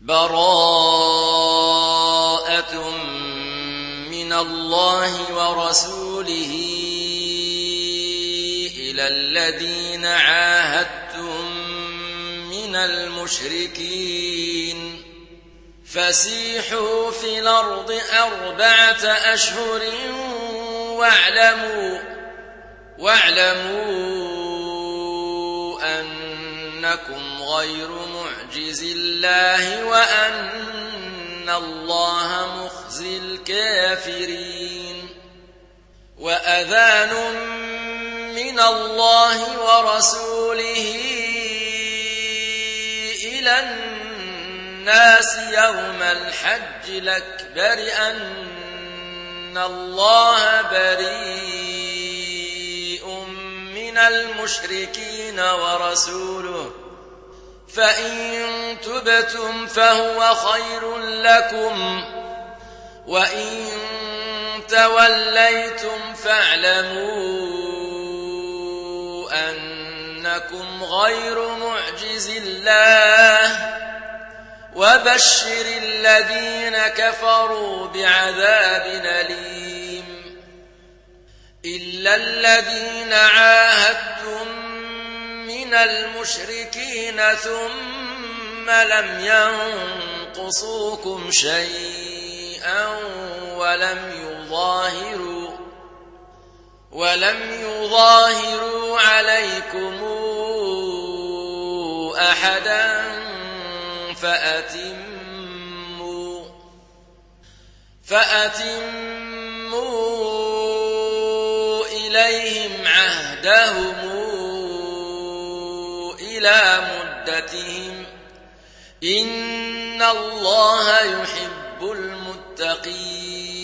براءة من الله ورسوله إلى الذين عاهدتم من المشركين فسيحوا في الأرض 4 أشهر واعلموا أنكم غير معجز الله وأن الله مخزي الكافرين وأذان من الله ورسوله إلى الناس يوم الحج الأكبر أن الله بريء من المشركين ورسوله فإن تبتم فهو خير لكم وإن توليتم فاعلموا أنكم غير معجز الله وبشر الذين كفروا بعذاب أليم إلا الذين عاهدتم من المشركين ثم لم ينقصوكم شيئا ولم يظاهروا عليكم أحدا فأتموا إليهم عهدهم إلى مدتهم إن الله يحب المتقين